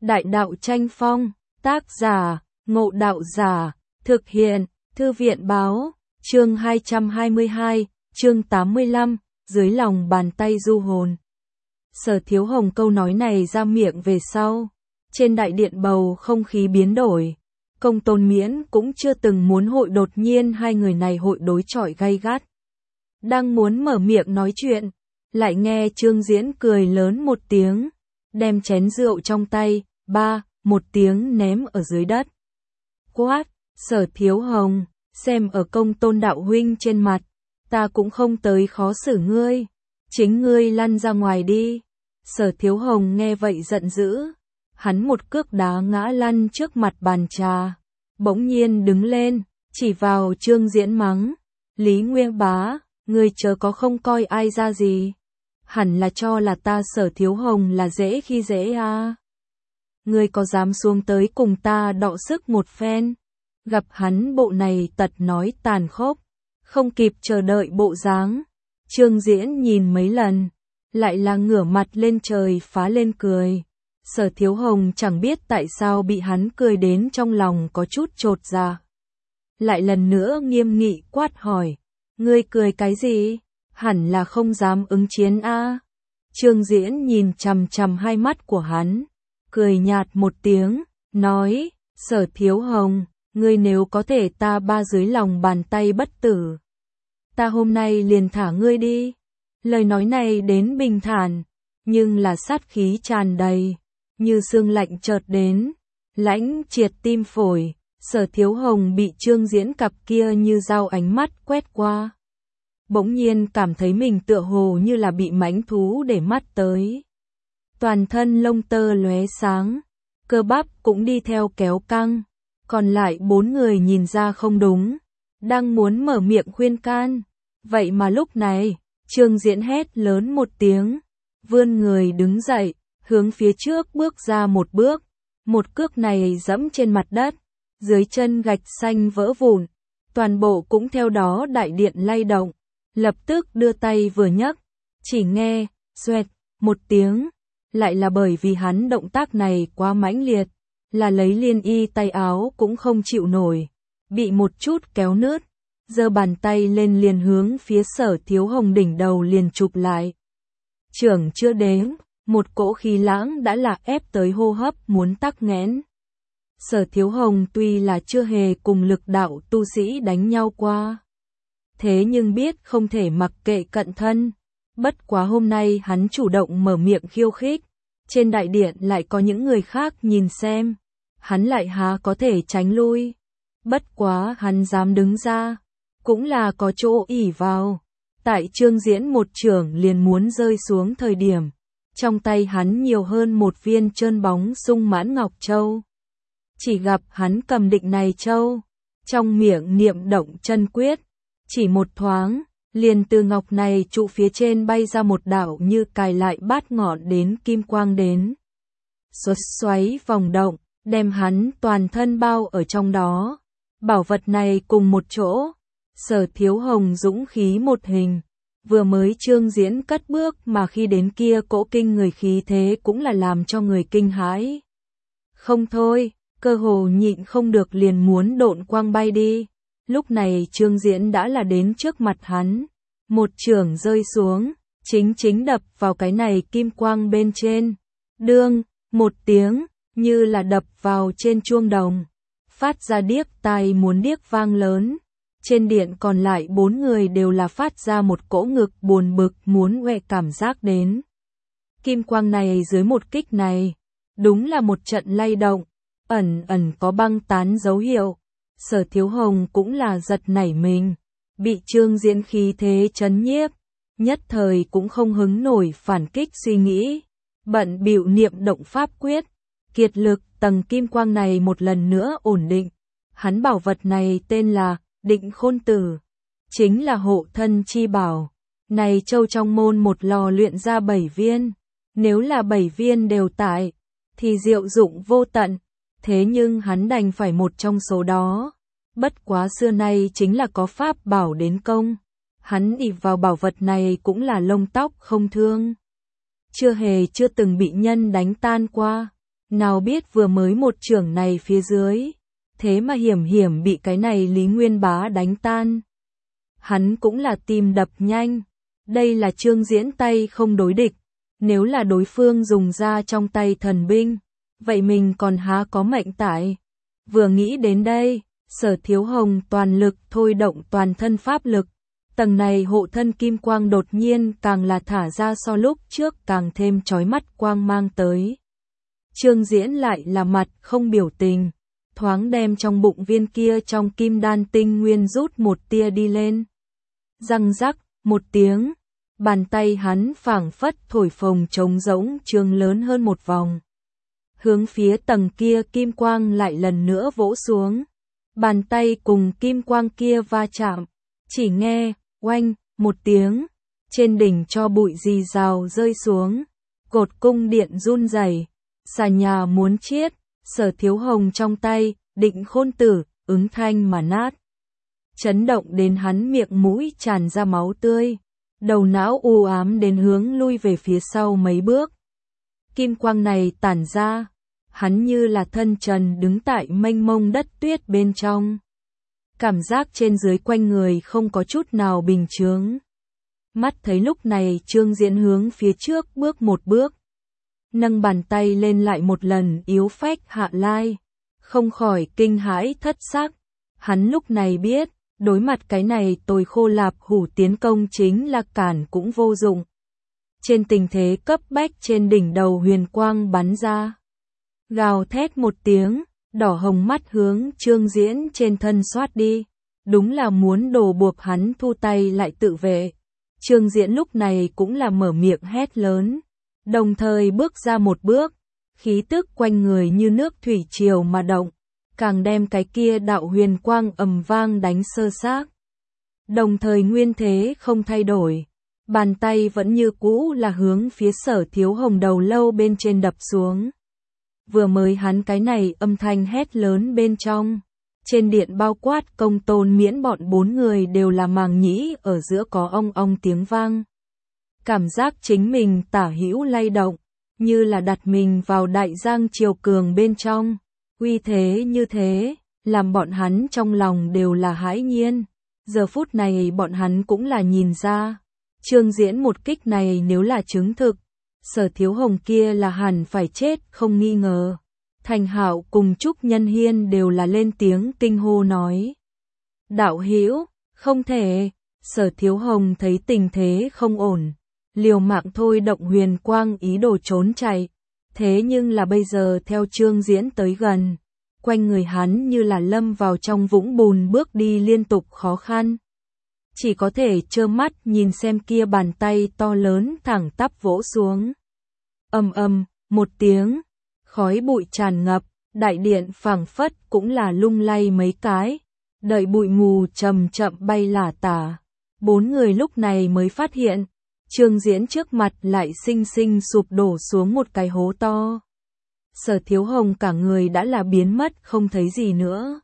Đại đạo tranh phong, tác giả, Ngộ Đạo Giả, thực hiện, Thư viện báo, chương 222, chương 85, dưới lòng bàn tay du hồn. Sở Thiếu Hồng câu nói này ra miệng về sau, trên đại điện bầu không khí biến đổi. Công Tôn Miễn cũng chưa từng muốn hội, đột nhiên hai người này hội đối chọi gay gắt. Đang muốn mở miệng nói chuyện, lại nghe Trương Diễn cười lớn một tiếng, đem chén rượu trong tay, một tiếng ném ở dưới đất. Quát, Sở Thiếu Hồng, xem ở Công Tôn đạo huynh trên mặt, ta cũng không tới khó xử ngươi, chính ngươi lăn ra ngoài đi. Sở Thiếu Hồng nghe vậy giận dữ, hắn một cước đá ngã lăn trước mặt bàn trà, bỗng nhiên đứng lên, chỉ vào Trương Diễn mắng, Lý Nguyên Bá, ngươi chớ có không coi ai ra gì, hẳn là cho là ta Sở Thiếu Hồng là dễ khi dễ à. Ngươi có dám xuống tới cùng ta đọ sức một phen? Gặp hắn bộ này tật nói tàn khốc, không kịp chờ đợi bộ dáng, Trương Diễn nhìn mấy lần, lại là ngửa mặt lên trời phá lên cười. Sở Thiếu Hồng chẳng biết tại sao bị hắn cười đến trong lòng có chút chột dạ. Lại lần nữa nghiêm nghị quát hỏi, ngươi cười cái gì? Hẳn là không dám ứng chiến a. Trương Diễn nhìn chằm chằm hai mắt của hắn, cười nhạt một tiếng, nói, Sở Thiếu Hồng, ngươi nếu có thể ta ba dưới lòng bàn tay bất tử, ta hôm nay liền thả ngươi đi. Lời nói này đến bình thản, nhưng là sát khí tràn đầy, như sương lạnh chợt đến, lãnh triệt tim phổi. Sở Thiếu Hồng bị Trương Diễn cặp kia như dao ánh mắt quét qua, bỗng nhiên cảm thấy mình tựa hồ như là bị mãnh thú để mắt tới. Toàn thân lông tơ lóe sáng, cơ bắp cũng đi theo kéo căng, còn lại bốn người nhìn ra không đúng, đang muốn mở miệng khuyên can. Vậy mà lúc này, Trương Diễn hét lớn một tiếng, vươn người đứng dậy, hướng phía trước bước ra một bước, một cước này dẫm trên mặt đất, dưới chân gạch xanh vỡ vụn, toàn bộ cũng theo đó đại điện lay động, lập tức đưa tay vừa nhấc, chỉ nghe, xoẹt, một tiếng, lại là bởi vì hắn động tác này quá mãnh liệt, là lấy liên y tay áo cũng không chịu nổi, bị một chút kéo nứt, giơ bàn tay lên liền hướng phía Sở Thiếu Hồng đỉnh đầu liền chụp lại. Trưởng chưa đến, một cỗ khí lãng đã là ép tới hô hấp muốn tắc nghẽn. Sở Thiếu Hồng tuy là chưa hề cùng lực đạo tu sĩ đánh nhau qua, thế nhưng biết không thể mặc kệ cận thân. Bất quá hôm nay hắn chủ động mở miệng khiêu khích, trên đại điện lại có những người khác nhìn xem, hắn lại há có thể tránh lui. Bất quá hắn dám đứng ra, cũng là có chỗ ỷ vào. Tại Trương Diễn một chưởng liền muốn rơi xuống thời điểm, trong tay hắn nhiều hơn một viên trơn bóng sung mãn ngọc châu. Chỉ gặp hắn cầm định này châu, trong miệng niệm động chân quyết, chỉ một thoáng, liền từ ngọc này trụ phía trên bay ra một đạo như cài lại bát ngọn đến kim quang đến. Xuất xoáy vòng động, đem hắn toàn thân bao ở trong đó. Bảo vật này cùng một chỗ, Sở Thiếu Hồng dũng khí một hình, vừa mới Trương Diễn cất bước mà khi đến kia cỗ kinh người khí thế cũng là làm cho người kinh hãi. Không thôi, cơ hồ nhịn không được liền muốn độn quang bay đi. Lúc này Trương Diễn đã là đến trước mặt hắn, một chưởng rơi xuống, chính đập vào cái này kim quang bên trên. Đương, một tiếng, như là đập vào trên chuông đồng, phát ra điếc tai muốn điếc vang lớn. Trên điện còn lại bốn người đều là phát ra một cỗ ngực buồn bực muốn oẹ cảm giác đến. Kim quang này dưới một kích này, đúng là một trận lay động, ẩn có băng tán dấu hiệu. Sở Thiếu Hồng cũng là giật nảy mình, bị Trương Diễn khí thế chấn nhiếp, nhất thời cũng không hứng nổi phản kích suy nghĩ, bận bịu niệm động pháp quyết, kiệt lực tầng kim quang này một lần nữa ổn định. Hắn bảo vật này tên là Định Khôn Tử, chính là hộ thân chi bảo. Này châu trong môn một lò luyện ra 7 viên, nếu là 7 viên đều tại, thì diệu dụng vô tận. Thế nhưng hắn đành phải một trong số đó. Bất quá xưa nay chính là có pháp bảo đến công, hắn ỷ vào bảo vật này cũng là lông tóc không thương, chưa từng bị nhân đánh tan qua. Nào biết vừa mới một chưởng này phía dưới, thế mà hiểm hiểm bị cái này Lý Nguyên Bá đánh tan. Hắn cũng là tim đập nhanh, đây là Trương Diễn tay không đối địch, nếu là đối phương dùng ra trong tay thần binh, vậy mình còn há có mệnh tại. Vừa nghĩ đến đây, Sở Thiếu Hồng toàn lực thôi động toàn thân pháp lực, tầng này hộ thân kim quang đột nhiên càng là thả ra so lúc trước càng thêm chói mắt quang mang tới. Trương Diễn lại là mặt không biểu tình, thoáng đem trong bụng viên kia trong kim đan tinh nguyên rút một tia đi lên. Răng rắc, một tiếng, bàn tay hắn phảng phất thổi phồng trống rỗng trương lớn hơn một vòng. Hướng phía tầng kia kim quang lại lần nữa vỗ xuống. Bàn tay cùng kim quang kia va chạm, chỉ nghe, oanh, một tiếng, trên đỉnh cho bụi rì rào rơi xuống, cột cung điện run rẩy, xà nhà muốn chiết, Sở Thiếu Hồng trong tay, Định Khôn Tử, ứng thanh mà nát. Chấn động đến hắn miệng mũi tràn ra máu tươi, đầu não u ám đến hướng lui về phía sau mấy bước. Kim quang này tản ra, hắn như là thân trần đứng tại mênh mông đất tuyết bên trong. Cảm giác trên dưới quanh người không có chút nào bình chướng. Mắt thấy lúc này Trương Diễn hướng phía trước bước một bước, nâng bàn tay lên lại một lần yếu phách hạ lai, không khỏi kinh hãi thất sắc. Hắn lúc này biết, đối mặt cái này tồi khô lạp hủ tiến công chính là cản cũng vô dụng. Trên tình thế cấp bách trên đỉnh đầu huyền quang bắn ra. Gào thét một tiếng, đỏ hồng mắt hướng Trương Diễn trên thân xoát đi. Đúng là muốn đổ buộc hắn thu tay lại tự vệ. Trương Diễn lúc này cũng là mở miệng hét lớn, đồng thời bước ra một bước, khí tức quanh người như nước thủy triều mà động, càng đem cái kia đạo huyền quang ầm vang đánh sơ xác. Đồng thời nguyên thế không thay đổi, bàn tay vẫn như cũ là hướng phía Sở Thiếu Hồng đầu lâu bên trên đập xuống. Vừa mới hắn cái này âm thanh hét lớn bên trong, trên điện bao quát Công Tôn Miễn bọn 4 người đều là màng nhĩ ở giữa có ong ong tiếng vang. Cảm giác chính mình tả hữu lay động, như là đặt mình vào đại giang triều cường bên trong. Uy thế như thế, làm bọn hắn trong lòng đều là hãi nhiên. Giờ phút này bọn hắn cũng là nhìn ra, Trương Diễn một kích này nếu là chứng thực, Sở Thiếu Hồng kia là hẳn phải chết không nghi ngờ. Thành Hạo cùng Trúc Nhân Hiên đều là lên tiếng kinh hô nói. Đạo hữu, không thể. Sở Thiếu Hồng thấy tình thế không ổn, liều mạng thôi động huyền quang ý đồ trốn chạy. Thế nhưng là bây giờ theo Trương Diễn tới gần, quanh người hắn như là lâm vào trong vũng bùn bước đi liên tục khó khăn. Chỉ có thể trơ mắt nhìn xem kia bàn tay to lớn thẳng tắp vỗ xuống. Ầm ầm, một tiếng, khói bụi tràn ngập, đại điện phảng phất cũng là lung lay mấy cái, đợi bụi mù chậm chậm bay lả tả. 4 người lúc này mới phát hiện, Trương Diễn trước mặt lại xinh xinh sụp đổ xuống một cái hố to. Sở Thiếu Hồng cả người đã là biến mất không thấy gì nữa.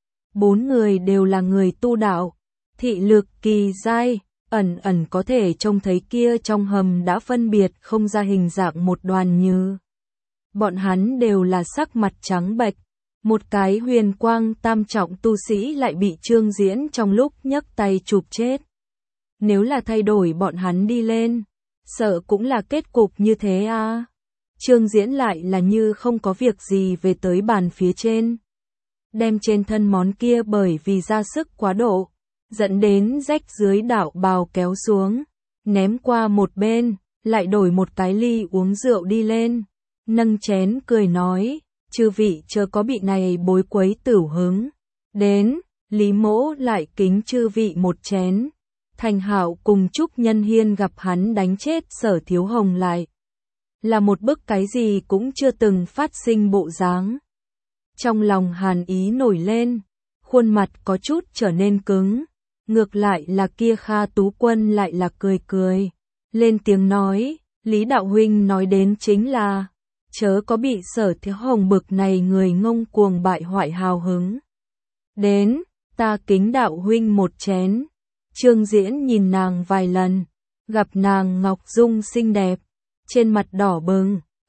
4 người đều là người tu đạo, thị lực kỳ giai, ẩn ẩn có thể trông thấy kia trong hầm đã phân biệt không ra hình dạng một đoàn như. Bọn hắn đều là sắc mặt trắng bệch, một cái huyền quang tam trọng tu sĩ lại bị Trương Diễn trong lúc nhấc tay chụp chết. Nếu là thay đổi bọn hắn đi lên, sợ cũng là kết cục như thế à. Trương Diễn lại là như không có việc gì về tới bàn phía trên. Đem trên thân món kia bởi vì ra sức quá độ, dẫn đến rách dưới đạo bào kéo xuống, ném qua một bên, lại đổi một cái ly uống rượu đi lên. Nâng chén cười nói, chư vị chớ có bị này bối quấy tửu hứng. Đến, Lý Mỗ lại kính chư vị một chén. Thành Hạo cùng Trúc Nhân Hiên gặp hắn đánh chết Sở Thiếu Hồng lại. Là một bức cái gì cũng chưa từng phát sinh bộ dáng. Trong lòng hàn ý nổi lên, khuôn mặt có chút trở nên cứng. Ngược lại là kia Kha Tú Quân lại là cười cười. Lên tiếng nói, Lý Đạo Huynh nói đến chính là, chớ có bị Sở Thiếu Hồng bực này người ngông cuồng bại hoại hào hứng. Đến, ta kính Đạo Huynh một chén. Trương Diễn nhìn nàng vài lần, gặp nàng ngọc dung xinh đẹp, trên mặt đỏ bừng,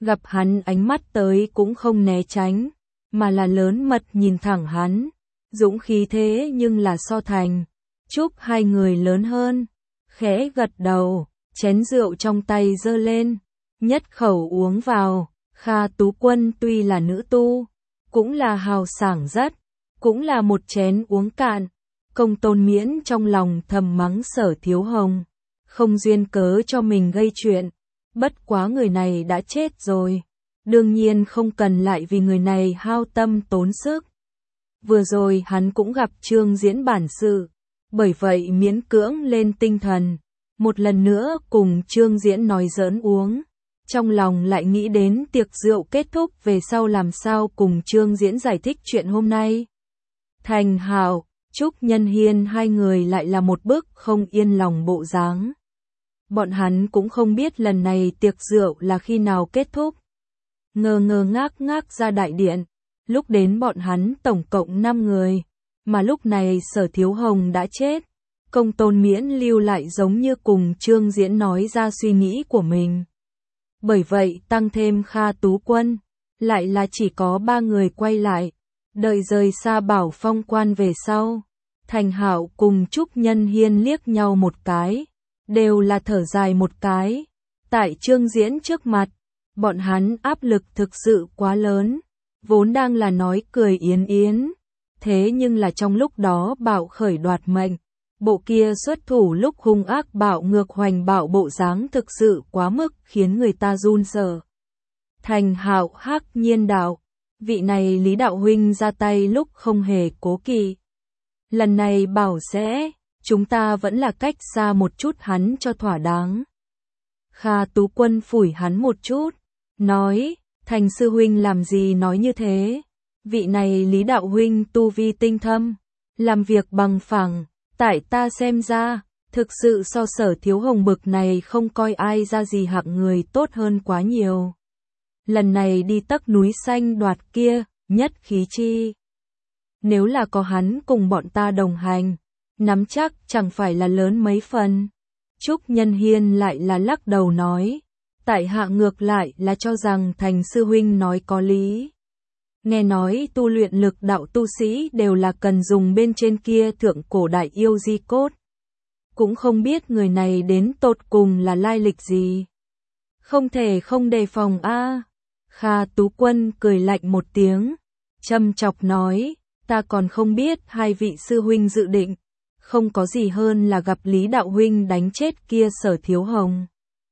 gặp hắn ánh mắt tới cũng không né tránh, mà là lớn mật nhìn thẳng hắn. Dũng khí thế nhưng là so thành, chúc hai người lớn hơn, khẽ gật đầu, chén rượu trong tay giơ lên, nhất khẩu uống vào. Kha Tú Quân tuy là nữ tu, cũng là hào sảng rất, cũng là một chén uống cạn. Công Tôn Miễn trong lòng thầm mắng Sở Thiếu Hồng, không duyên cớ cho mình gây chuyện, bất quá người này đã chết rồi, đương nhiên không cần lại vì người này hao tâm tốn sức. Vừa rồi hắn cũng gặp Trương Diễn bản sự, bởi vậy miễn cưỡng lên tinh thần, một lần nữa cùng Trương Diễn nói giỡn uống. Trong lòng lại nghĩ đến tiệc rượu kết thúc về sau làm sao cùng Trương Diễn giải thích chuyện hôm nay. Thành Hạo, Trúc Nhân Hiên hai người lại là một bức không yên lòng bộ dáng. Bọn hắn cũng không biết lần này tiệc rượu là khi nào kết thúc. Ngơ ngơ ngác ngác ra đại điện, lúc đến bọn hắn tổng cộng 5 người, mà lúc này Sở Thiếu Hồng đã chết. Công Tôn Miễn lưu lại giống như cùng Trương Diễn nói ra suy nghĩ của mình. Bởi vậy tăng thêm Kha Tú Quân, lại là chỉ có 3 người quay lại, đợi rời xa Bảo Phong Quan về sau. Thành Hạo cùng Trúc Nhân Hiên liếc nhau một cái, đều là thở dài một cái. Tại Trương Diễn trước mặt, bọn hắn áp lực thực sự quá lớn, vốn đang là nói cười yến yến, thế nhưng là trong lúc đó bạo khởi đoạt mệnh. Bộ kia xuất thủ lúc hung ác bạo ngược hoành bạo bộ dáng thực sự quá mức khiến người ta run sợ. Thành Hạo hắc nhiên đạo, vị này Lý đạo huynh ra tay lúc không hề cố kỵ. Lần này bảo sẽ, chúng ta vẫn là cách xa một chút hắn cho thỏa đáng. Kha Tú Quân phủi hắn một chút, nói, Thành sư huynh làm gì nói như thế, vị này Lý đạo huynh tu vi tinh thâm, làm việc bằng phẳng. Tại ta xem ra, thực sự so Sở Thiếu Hồng bực này không coi ai ra gì hạng người tốt hơn quá nhiều. Lần này đi tấc núi xanh đoạt kia, nhất khí chi. Nếu là có hắn cùng bọn ta đồng hành, nắm chắc chẳng phải là lớn mấy phần. Trúc Nhân Hiên lại là lắc đầu nói, tại hạ ngược lại là cho rằng Thành sư huynh nói có lý. Nghe nói tu luyện lực đạo tu sĩ đều là cần dùng bên trên kia thượng cổ đại yêu di cốt. Cũng không biết người này đến tột cùng là lai lịch gì. Không thể không đề phòng a. Kha Tú Quân cười lạnh một tiếng, châm chọc nói, ta còn không biết hai vị sư huynh dự định, không có gì hơn là gặp Lý đạo huynh đánh chết kia Sở Thiếu Hồng.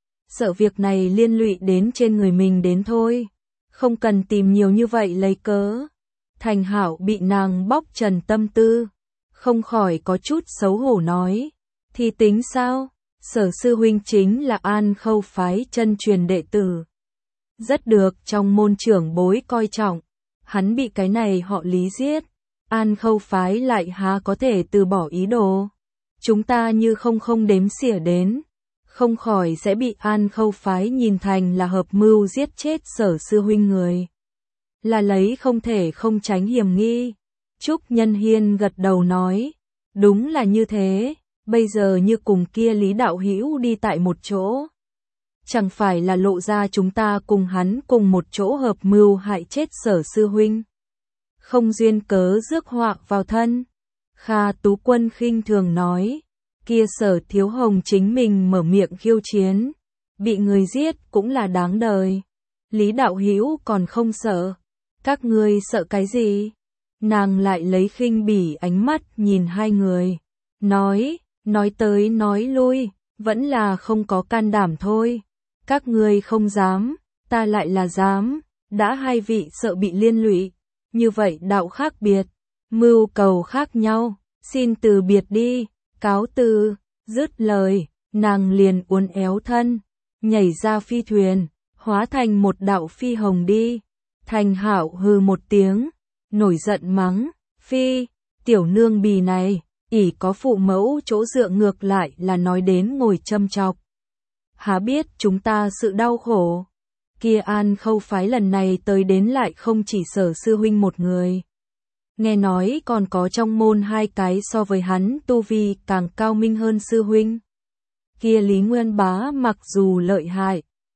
Sợ việc này liên lụy đến trên người mình đến thôi. Không cần tìm nhiều như vậy lấy cớ. Thành Hạo bị nàng bóc trần tâm tư, không khỏi có chút xấu hổ nói, thì tính sao, Sở sư huynh chính là An Khâu phái chân truyền đệ tử. Rất được trong môn trưởng bối coi trọng, hắn bị cái này họ Lý giết, An Khâu phái lại há có thể từ bỏ ý đồ. Chúng ta như không đếm xỉa đến, không khỏi sẽ bị An Khâu phái nhìn thành là hợp mưu giết chết Sở sư huynh người. Là lấy không thể không tránh hiểm nghi. Trúc Nhân Hiên gật đầu nói, đúng là như thế, bây giờ như cùng kia Lý đạo hữu đi tại một chỗ. Chẳng phải là lộ ra chúng ta cùng hắn cùng một chỗ hợp mưu hại chết Sở sư huynh. Không duyên cớ rước họa vào thân. Kha Tú Quân khinh thường nói, kia Sở Thiếu Hồng chính mình mở miệng khiêu chiến, bị người giết cũng là đáng đời. Lý đạo hữu còn không sợ, các ngươi sợ cái gì? Nàng lại lấy khinh bỉ ánh mắt nhìn hai người, nói tới nói lui, vẫn là không có can đảm thôi. Các ngươi không dám, ta lại là dám, đã hai vị sợ bị liên lụy, như vậy đạo khác biệt, mưu cầu khác nhau, xin từ biệt đi, cáo từ. Dứt lời, nàng liền uốn éo thân, nhảy ra phi thuyền, hóa thành một đạo phi hồng đi. Thành Hạo hừ một tiếng, nổi giận mắng, phi, tiểu nương bì này, ỷ có phụ mẫu chỗ dựa ngược lại là nói đến ngồi châm chọc. Há biết chúng ta sự đau khổ. Kia An Khâu phái lần này tới đến lại không chỉ Sở sư huynh một người. Nghe nói còn có trong môn hai cái so với hắn tu vi càng cao minh hơn sư huynh. Kia Lý Nguyên Bá mặc dù lợi hại,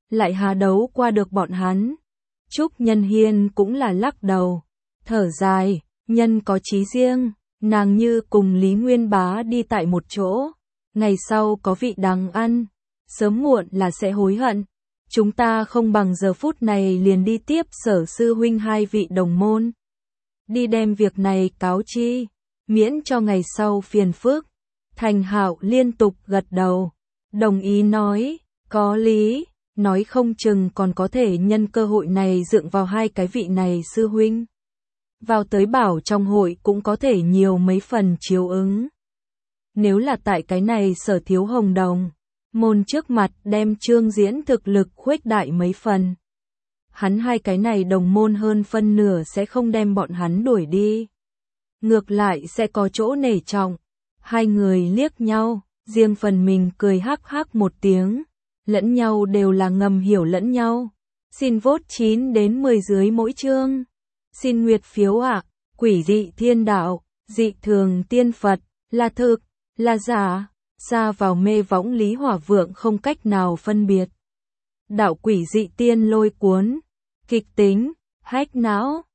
lại há đấu qua được bọn hắn. Trúc Nhân Hiên cũng là lắc đầu, thở dài, nhân có chí riêng, nàng như cùng Lý Nguyên Bá đi tại một chỗ, ngày sau có vị đáng ăn, sớm muộn là sẽ hối hận. Chúng ta không bằng giờ phút này liền đi tiếp Sở sư huynh hai vị đồng môn. Đi đem việc này cáo chi, miễn cho ngày sau phiền phức. Thành Hạo liên tục gật đầu, đồng ý nói, có lý, nói không chừng còn có thể nhân cơ hội này dựa vào hai cái vị này sư huynh. Vào tới bảo trong hội cũng có thể nhiều mấy phần chiếu ứng. Nếu là tại cái này Sở thiếu hồng đồng, môn trước mặt đem Trương Diễn thực lực khuếch đại mấy phần. Hắn hai cái này đồng môn hơn phân nửa sẽ không đem bọn hắn đuổi đi. Ngược lại sẽ có chỗ nể trọng. Hai người liếc nhau, riêng phần mình cười hắc hắc một tiếng. Lẫn nhau đều là ngầm hiểu lẫn nhau. Xin vote 9 đến 10 dưới mỗi chương. Xin nguyệt phiếu ạ. Quỷ dị thiên đạo, dị thường tiên Phật, là thực, là giả. Xa vào mê võng Lý Hỏa Vượng không cách nào phân biệt. Đạo quỷ dị tiên lôi cuốn, kịch tính, hách não.